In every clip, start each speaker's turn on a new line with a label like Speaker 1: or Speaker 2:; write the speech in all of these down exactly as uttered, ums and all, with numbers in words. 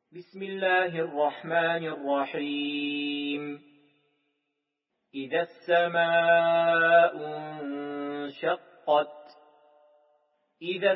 Speaker 1: بسم الله الرحمن الرحيم. إذا السماء انشقت إذا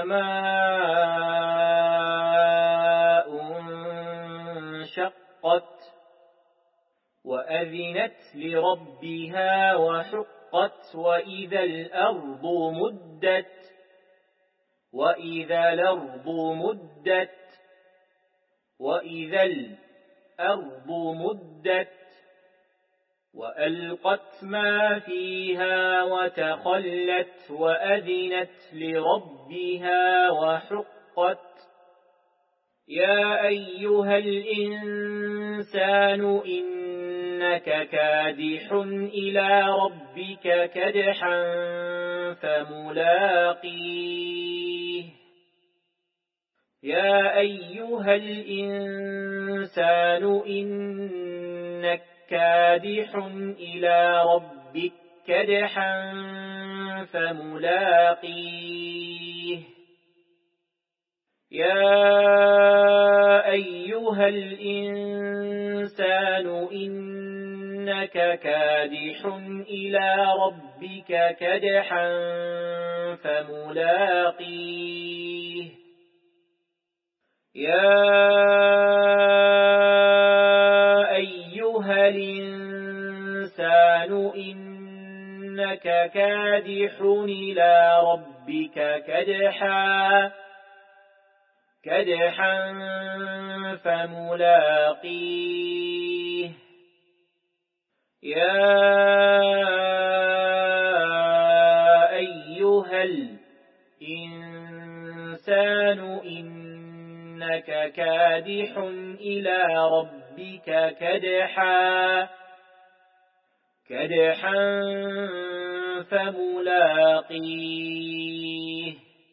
Speaker 1: السماء انشقت وأذنت لربها وحقت وإذا الأرض مدت وإذا الأرض مدت وإذا الأرض مدت وألقت ما فيها وتخلت وأذنت لربها وحقت يا أيها الإنسان إنك كادح إلى ربك كدحا فملاقيه يا أيها الإنسان إنك كادح إلى ربك كدحا فملاقيه يا أيها الإنسان إنك كادح إلى ربك كدحا فملاقيه يا أيها الإنسان إنك كادح إلى ربك كدحا كدحا فملاقيه يا أيها الإنسان إنك كادح إلى ربك كدحا كدحا فملاقيه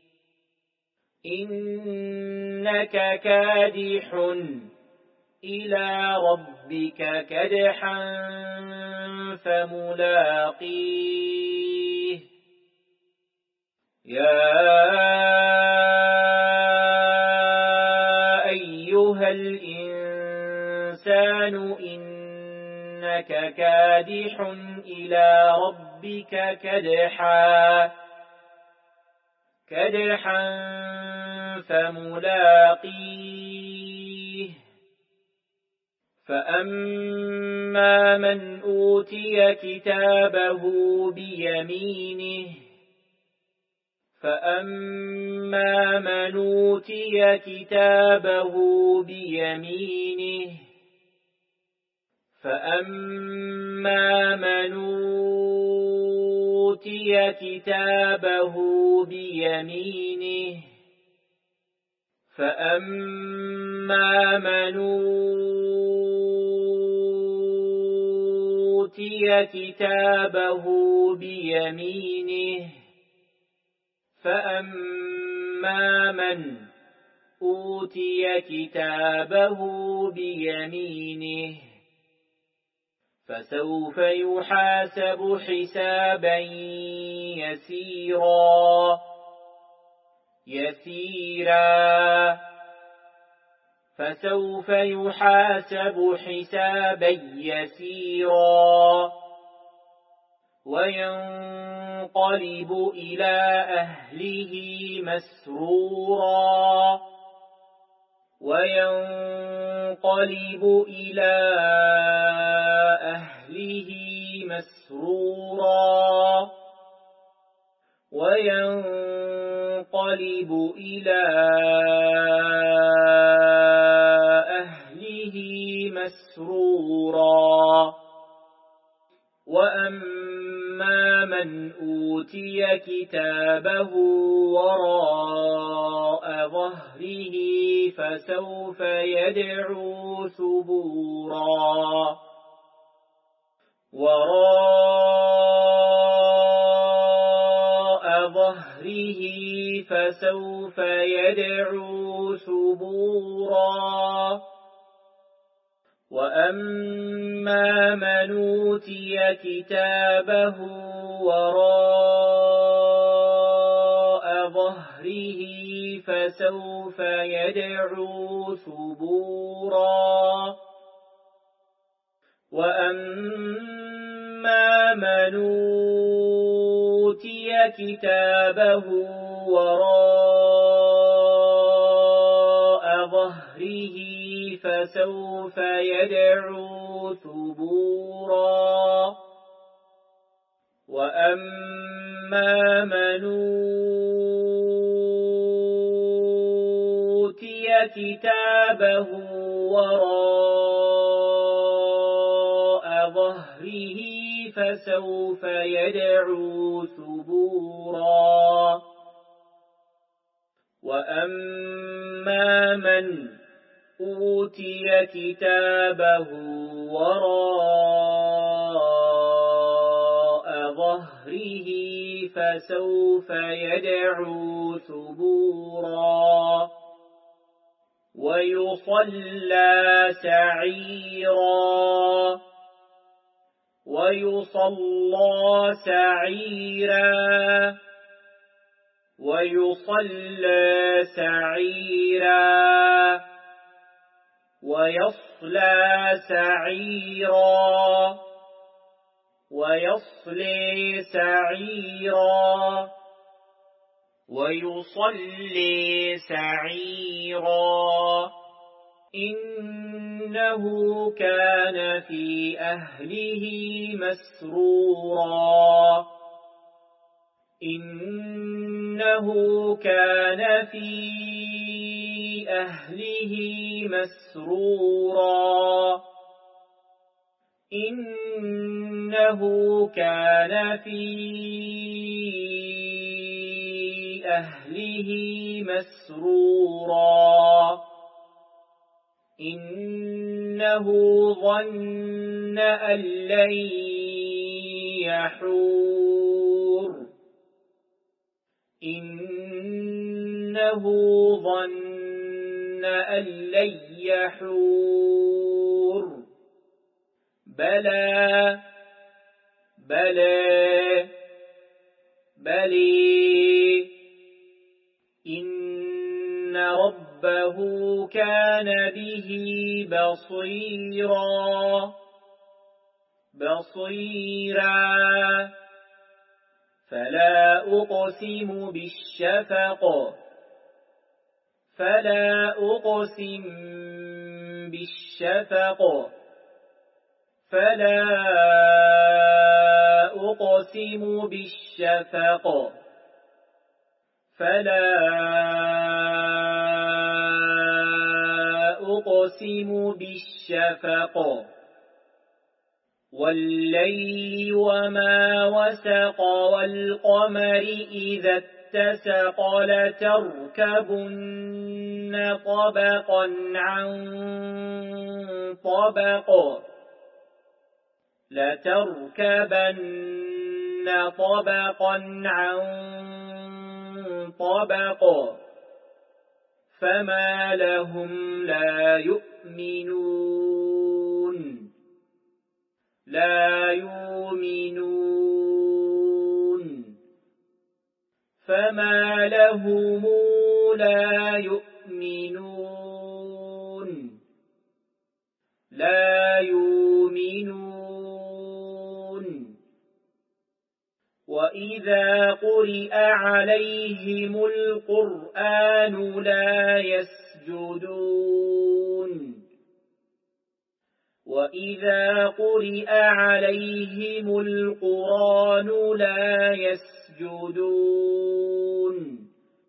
Speaker 1: إنك كادح إلى ربك كدحا فملاقيه يا أيها الإنسان إنك كادح إلى ربك كدحا كدحا فملاقيه فأما من أوتي كتابه بيمينه فأما من أوتي كتابه بيمينه فأما من أوتي كتابه بيمينه فأما من أوتي كتابه بيمينه فأما من أوتي كتابه بيمينه فسوف يحاسب حسابا يسيرا يسيرا فسوف يحاسب حسابا يسيرا وينقلب إلى أهله مسرورا وينقلب إلى أهله مسرورا وينقلب إلى أهله مسرورا وأما من أوتي كتابه وراء ظهره فسوف يدعو ثبورا وراء ظهره فسوف يدعو ثبورا وأما من أوتي كتابه وراء ظهره فسوف يدعو ثبورا وأما من أوتي كتابه وراء ظهره فسوف يدعو ثبورا وأما من أوتي كتابه وراء ظهره فسوف يدعو ثبورا وأما من أوتي كتابه وراء ظهره فسوف يدعو ثبورا ويصلى سعيرا ويصلى سعيرا ويصلى سعيرا ويصلى سعيرا ويصلي سعيرا ويصلي سعيرا إنه كان في أهله مسرورا إنه كان في أهله مسرورا إنه كان في أهله مسرورا إنه ظن أن لن يحور إنه ظن أن لن يحور بلى بلى بلي إن ربه كان به بصيرا بصيرا فلا أقسم بالشفق فلا أقسم بالشفق فلا أقسم بالشفق فلا أقسم بالشفق والليل وما وسق والقمر إذا اتسق لتركبن طبقا عن طبق لتركبن طبقا عن طبق فما لهم لا يؤمنون لا يؤمنون فما لهم لا يؤمنون لا يؤمنون وإذا قرئ عليهم القرآن لا يسجدون وإذا قرئ عليهم القرآن لا يسجدون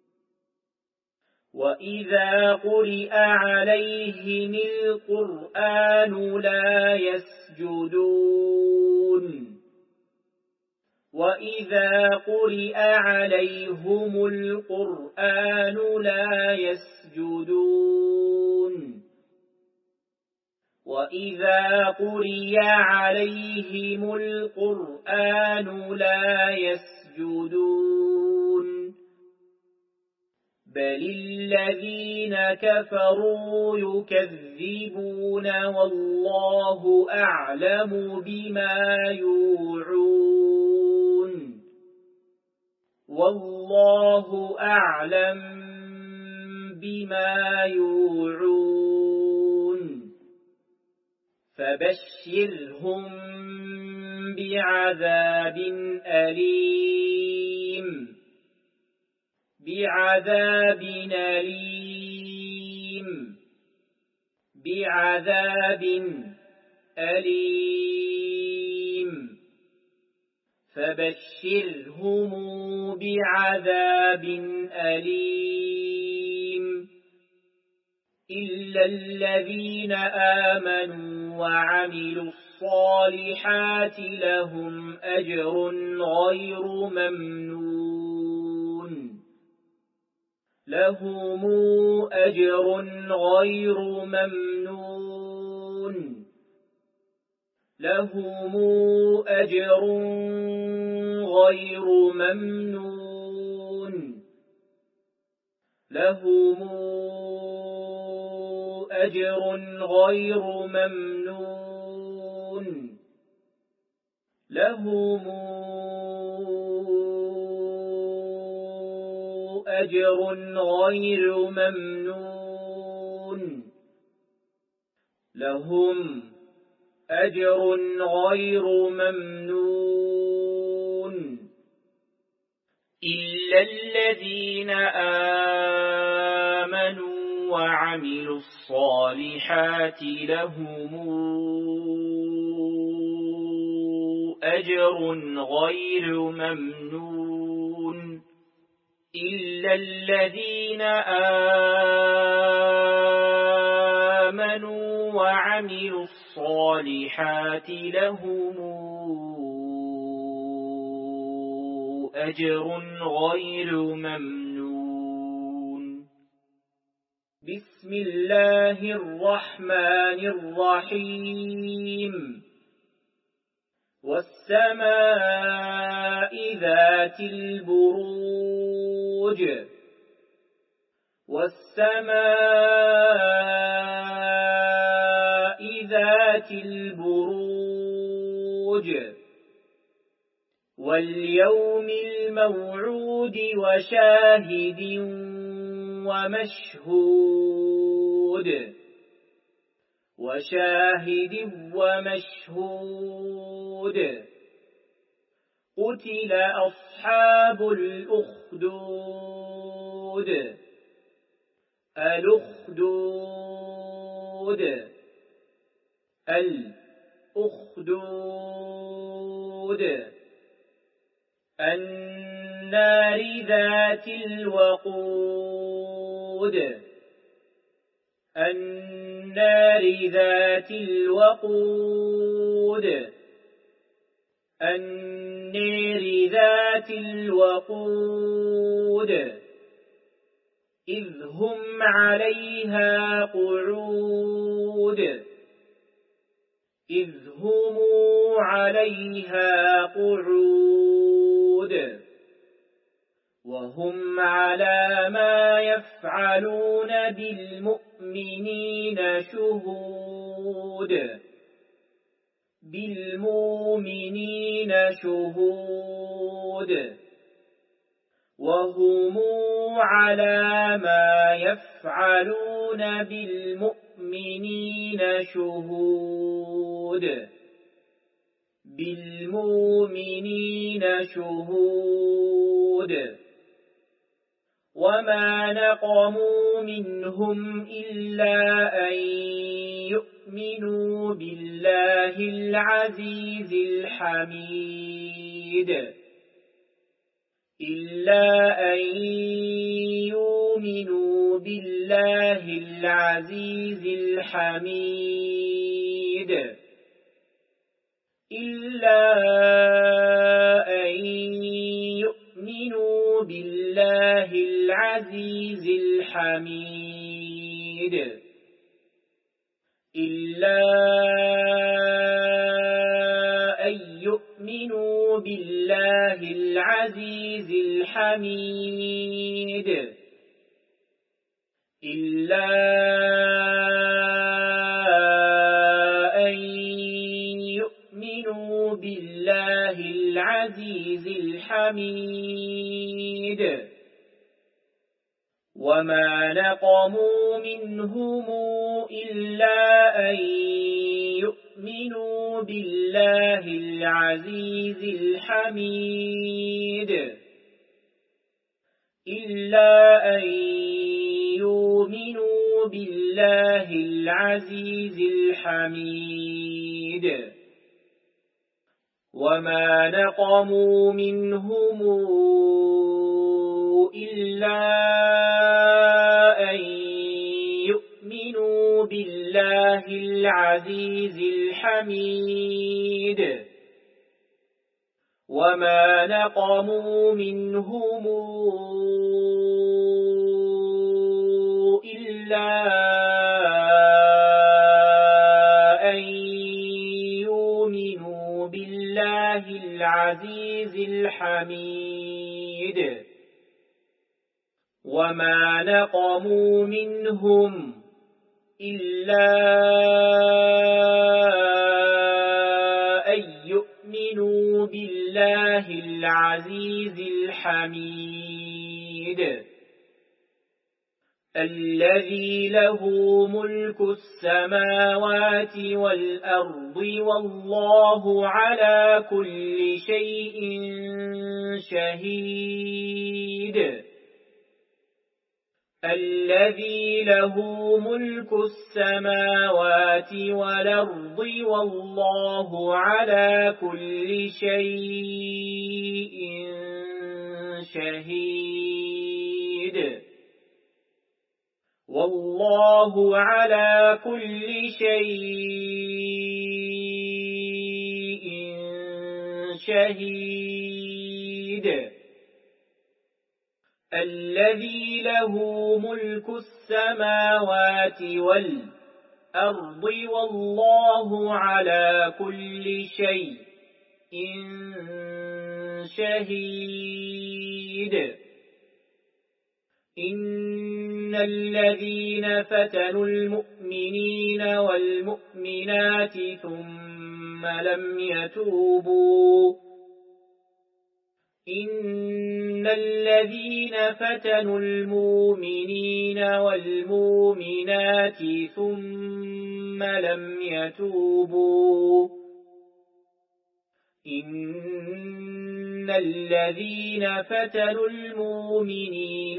Speaker 1: وإذا قرئ عليهم القرآن لا يسجدون وإذا قرئ عليهم القرآن لا يسجدون وإذا قرئ عليهم القرآن لا يسجدون بل الذين كفروا يكذبون والله أعلم بما يوعون والله أعلم بما يوعون فبشرهم بعذاب أليم بعذاب أليم بعذاب أليم فبشرهم بعذاب أليم إلا الذين آمنوا وعملوا الصالحات لهم أجر غير ممنون لهم أجر غير ممنون لهم أجر غير ممنون لهم أجر غير ممنون لهم أجر غير ممنون لهم أجر غير ممنون إلا الذين آمنوا وعملوا الصالحات لهم أجر غير ممنون إلا الذين آمنوا وعملوا الصالحات لهم أجر غير ممنون بسم الله الرحمن الرحيم والسماء ذات البروج والسماء ذات البروج واليوم الموعود وشاهد ومشهود وشاهد ومشهود قتل أصحاب الأخدود الأخدود الأخدود النار ذات الوقود النار ذات الوقود النار ذات الوقود إذ هم عليها قعود إذ هم عليها قعود وهم على ما يفعلون بالمؤمنين شهود بالمؤمنين شهود وهم على ما يفعلون بالمؤمنين شهود بالمؤمنين شهود وما نقموا منهم إلا أن يؤمنوا بالله العزيز الحميد إلا أن يؤمنوا بالله العزيز الحميد إلا أن يؤمنوا بالله العزيز الحميد إلا أن يؤمنوا بالله العزيز الحميد إلا أن يؤمنوا بالله العزيز الحميد وما نقموا منهم إلا أن يؤمنوا بالله العزيز الحميد إلا أن يؤمنوا بالله العزيز الحميد وما نقموا منهم إلا أن يؤمنوا بالله العزيز الحميد وما نقموا منهم إلا أن يؤمنوا بالله العزيز الحميد وما نقموا منهم إلا أن يؤمنوا بالله العزيز الحميد الذي له ملك السماوات والأرض والله على كل شيء شهيد الذي له ملك السماوات والأرض والله على كل شيء شهيد والله على كل شيء شهيد الذي له ملك السماوات والأرض والله على كل شيء شهيد إن الذين فتنوا المؤمنين والمؤمنات ثم لم يتوبوا إن الذين فتنوا المؤمنين والمؤمنات ثم لم يتوبوا إن الذين فتنوا المؤمنين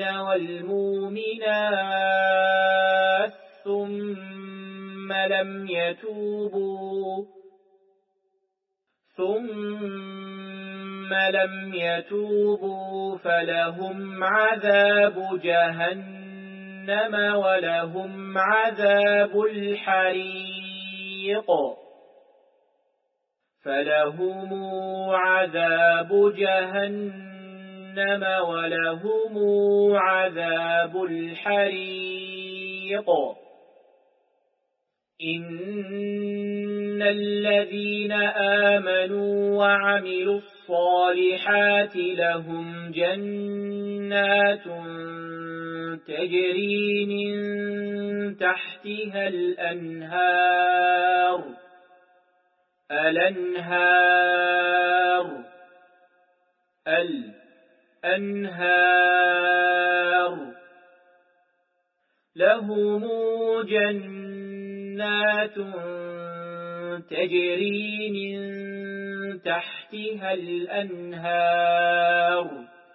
Speaker 1: والمؤمنات ثم لم يتوبوا ثم لم يتوبوا فلهم عذاب جهنم ولهم عذاب الحريق فلهم عذاب جهنم ولهم عذاب الحريق إن الذين آمنوا وعملوا الصالحات لهم جنات تجري من تحتها الأنهار الأنهار الأنهار لهم جنات تجري من تحتها الأنهار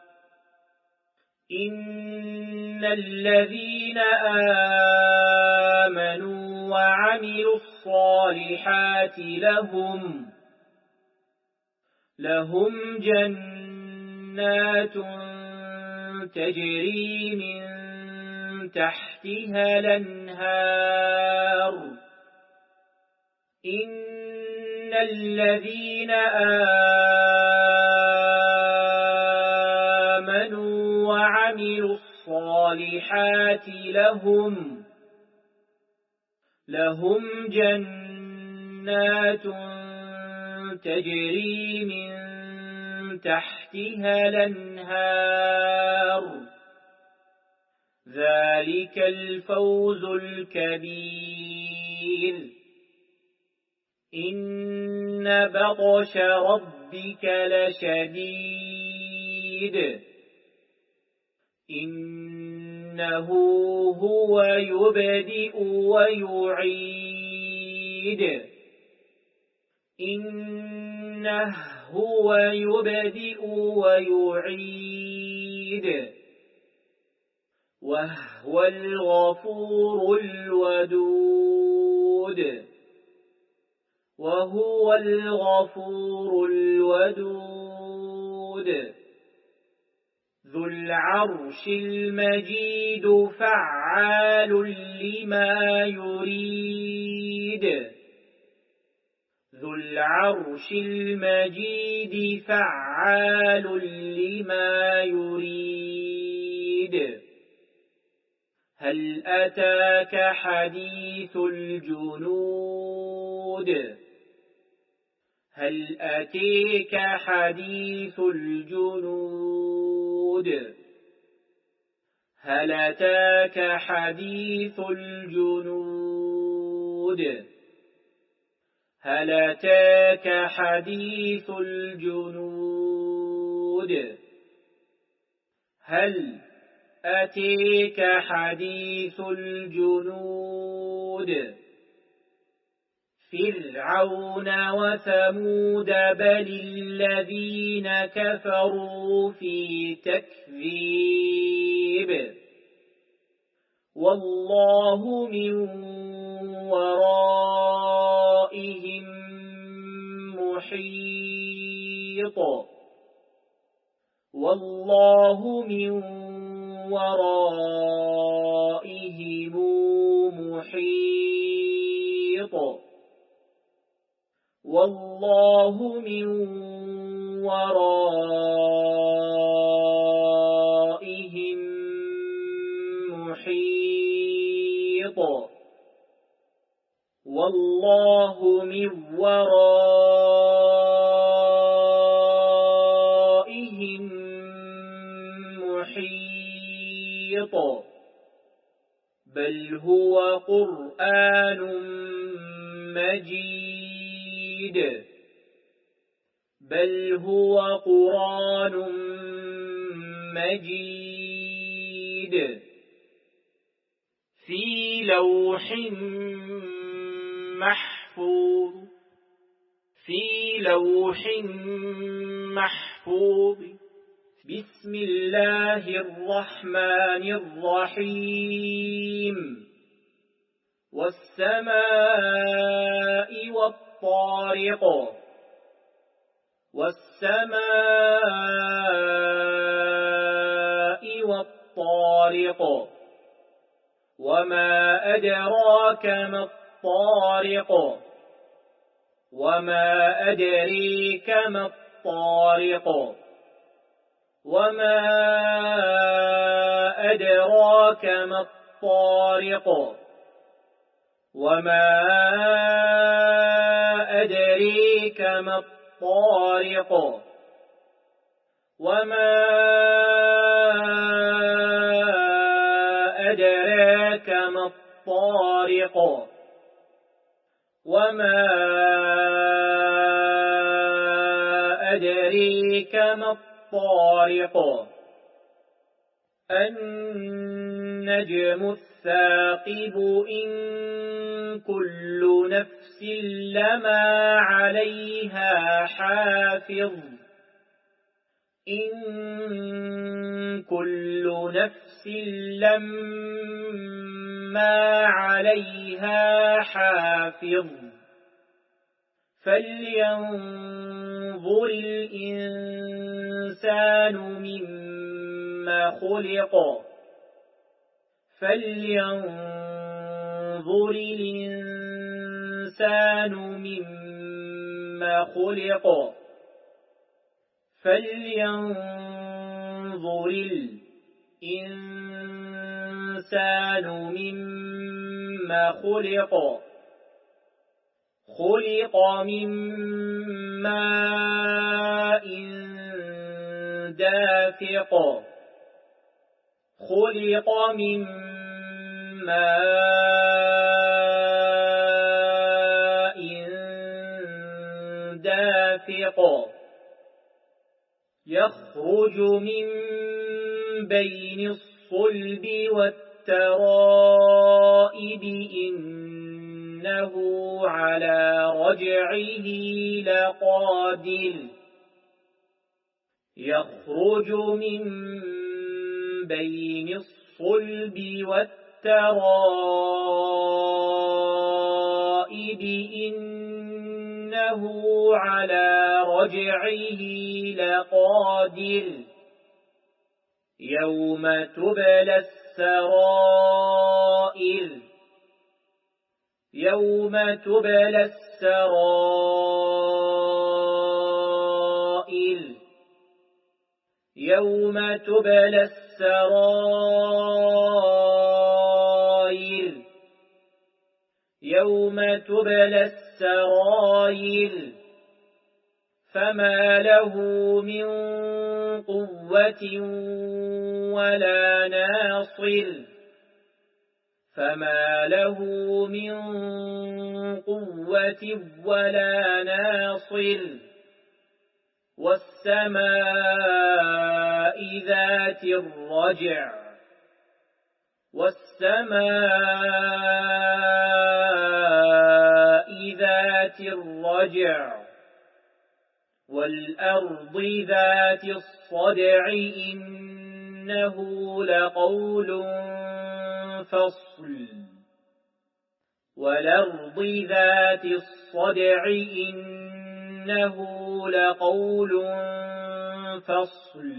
Speaker 1: إن الذين آمنوا وعملوا الصالحات لهم لهم جنات تجري من تحتها الأنهار إن الذين آمنوا وعملوا الصالحات لهم لهم جنات تجري من تحتها الأنهار ذلك الفوز الكبير إن بطش ربك لشديد إن إنه هو يبدئ ويعيد إنه هو يبدئ ويعيد وهو الغفور الودود وهو الغفور الودود ذو العرش المجيد فعال لما يريد ذو العرش المجيد فعال لما يريد هل أتاك حديث الجنود هل أتيك حديث الجنود هل أتاك حديث الجنود هل أتاك حديث الجنود هل أتيك حديث الجنود فرعون وثمود بل الذين كفروا في تكذيب والله من ورائهم محيط والله من ورائهم محيط والله من ورائهم محيط والله من ورائهم محيط بل هو قرآن مجيد بل هو قرآن مجيد في لوح محفوظ في لوح محفوظ بسم الله الرحمن الرحيم والسماء والطارق والسماء والطارق وما أدراك ما الطارق وما أدريك ما الطارق وما أدراك ما الطارق وما أدريك ما الطارق وما أدراك ما الطارق وما أدريك ما الطارق النجم الثاقب إن كل نفس لما عليها حافظ إن كل نفس لما عليها حافظ فلينظر الإنسان مما خلق فلينظر الإنسان مما خلق فلينظر الإنسان مما خلق خلق من ماء دافق خلق من ماء دافق يخرج من بين الصلب الصلب والترائب إنه على رجعه لقادر يخرج من بين الصلب والترائب إنه على رجعه لقادر يوم تبلى السرائر يوم تبلى السرائر يوم تبلى السرائر يوم تبلى السرائر فما له من قوة ولا ناصر فما له من قوة ولا ناصر والسماء ذات الرجع والسماء ذات الرجع والأرض ذات الصدع إنه لقول فصل والأرض ذات الصدع إنه لقول فصل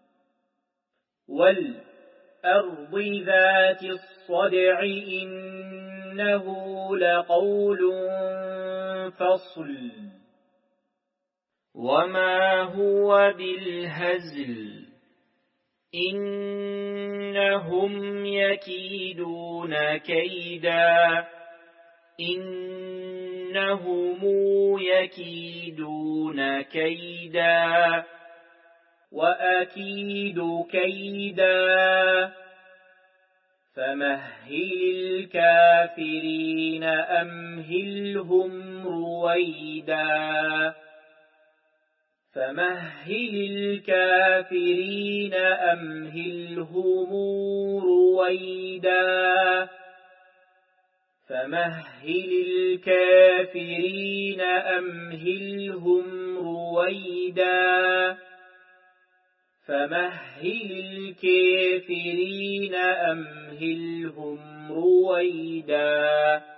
Speaker 1: والأرض ذات الصدع إنه لقول فصل وما هو بالهزل إنهم يكيدون كيدا إنهم يكيدون كيدا وأكيد كيدا فمهل الكافرين أمهلهم رويدا فمهل الكافرين أمهلهم رويدا فمهل الكافرين أمهلهم رويدا فمهل الكافرين أمهلهم رويدا